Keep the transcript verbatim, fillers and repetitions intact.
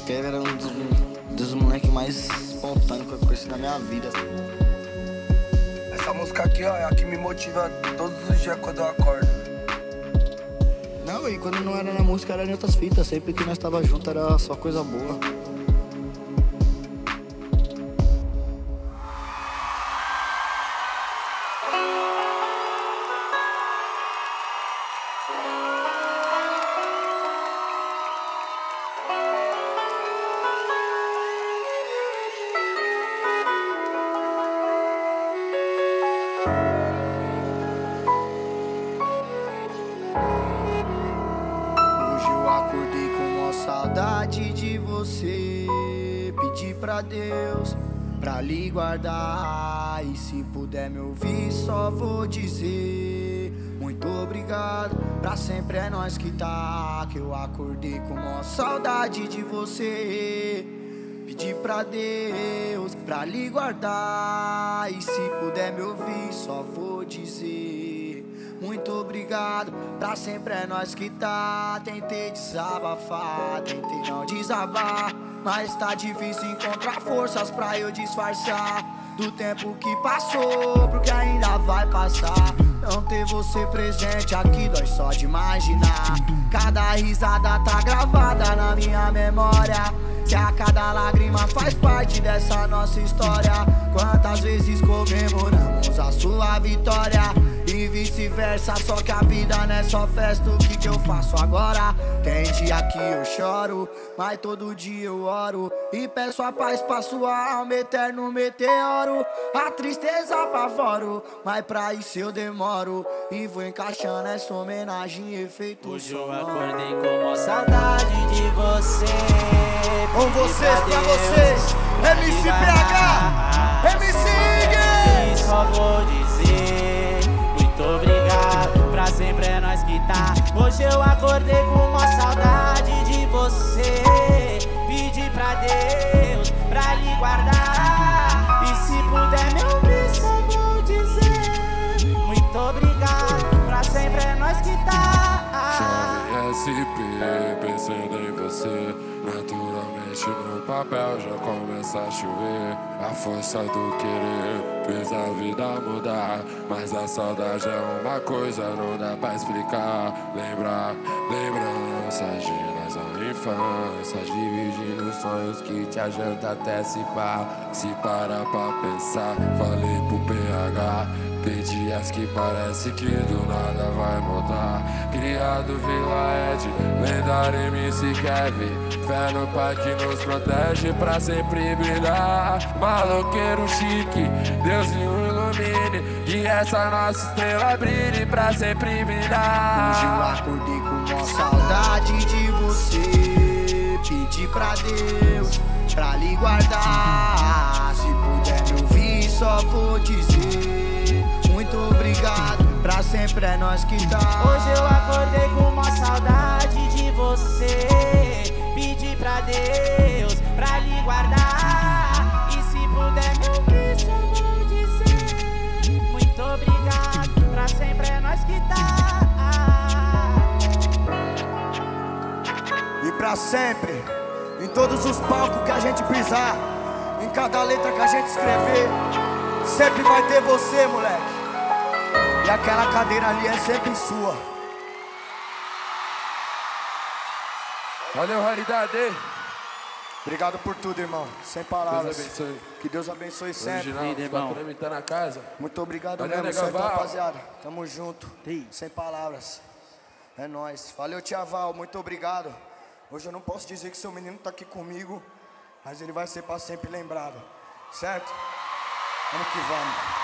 Kevin era um dos, dos moleques mais espontâneos que eu conheci na minha vida. Essa música aqui, ó, é a que me motiva todos os dias quando eu acordo. Não, e quando não era na música era em outras fitas. Sempre que nós tava junto era só coisa boa. Hoje eu acordei com uma saudade de você. Pedi pra Deus pra lhe guardar. E se puder me ouvir, só vou dizer muito obrigado. Pra sempre é nós que tá. Que eu acordei com uma saudade de você. Pedi pra Deus pra lhe guardar. E se puder me ouvir, só vou dizer muito obrigado. Pra sempre é nós que tá. Tentei desabafar, tentei não desabar, mas tá difícil encontrar forças pra eu disfarçar do tempo que passou, porque ainda vai passar. Não ter você presente aqui dói só de imaginar. Cada risada tá gravada na minha memória. Se a cada lágrima faz parte dessa nossa história. Quantas vezes comemoramos a sua vitória e vice-versa, só que a vida não é só festa. O que que eu faço agora? Tem dia que eu choro, mas todo dia eu oro e peço a paz pra sua alma, eterno meteoro. A tristeza apavoro, mas pra isso eu demoro e vou encaixando essa homenagem em efeito Hoje sonoro. eu acordei com uma saudade de você. Com vocês, pra vocês, M C P H, M C E só vou dizer muito obrigado. Pra sempre é nós que tá. Hoje eu acordei com uma saudade de você. Pedi pra Deus pra lhe guardar. E se puder me ouvir, só vou dizer muito obrigado. Pra sempre é nós que tá. Chave S P, pensando em você. Naturalmente no papel já começa a chover. A força do querer fez a vida mudar, mas a saudade é uma coisa, não dá pra explicar. Lembrar, lembranças de nós na infância, dividindo sonhos que te adianta até se pá. Se parar pra pensar, falei pro P H, tem dias que parece que do nada vai mudar. Criado Vila Ed, lendário M C Kevin, fé no pai que nos protege pra sempre brilhar. Maloqueiro chique, Deus o ilumine, que essa nossa estrela brilhe pra sempre brilhar. Hoje eu acordei com uma saudade de você. Pedi pra Deus pra lhe guardar. Se puder me ouvir, só vou dizer muito obrigado. Pra sempre é nós que tá. Hoje eu acordei com uma saudade de você. Pedi pra Deus pra lhe guardar. E se puder me ouvir, só vou dizer muito obrigado. Pra sempre é nós que tá. E pra sempre, em todos os palcos que a gente pisar, em cada letra que a gente escrever, sempre vai ter você, moleque. E aquela cadeira ali é sempre sua. Valeu, raridade. Obrigado por tudo, irmão. Sem palavras. Deus abençoe. Que Deus abençoe sempre. Original, irmão. os patrões tá na casa. Muito obrigado Valeu, mesmo, nega certo, Val. rapaziada. Tamo junto. Ei. Sem palavras. É nóis. Valeu, tia Val. Muito obrigado. Hoje eu não posso dizer que seu menino tá aqui comigo, mas ele vai ser pra sempre lembrado. Certo? Vamos que vamos.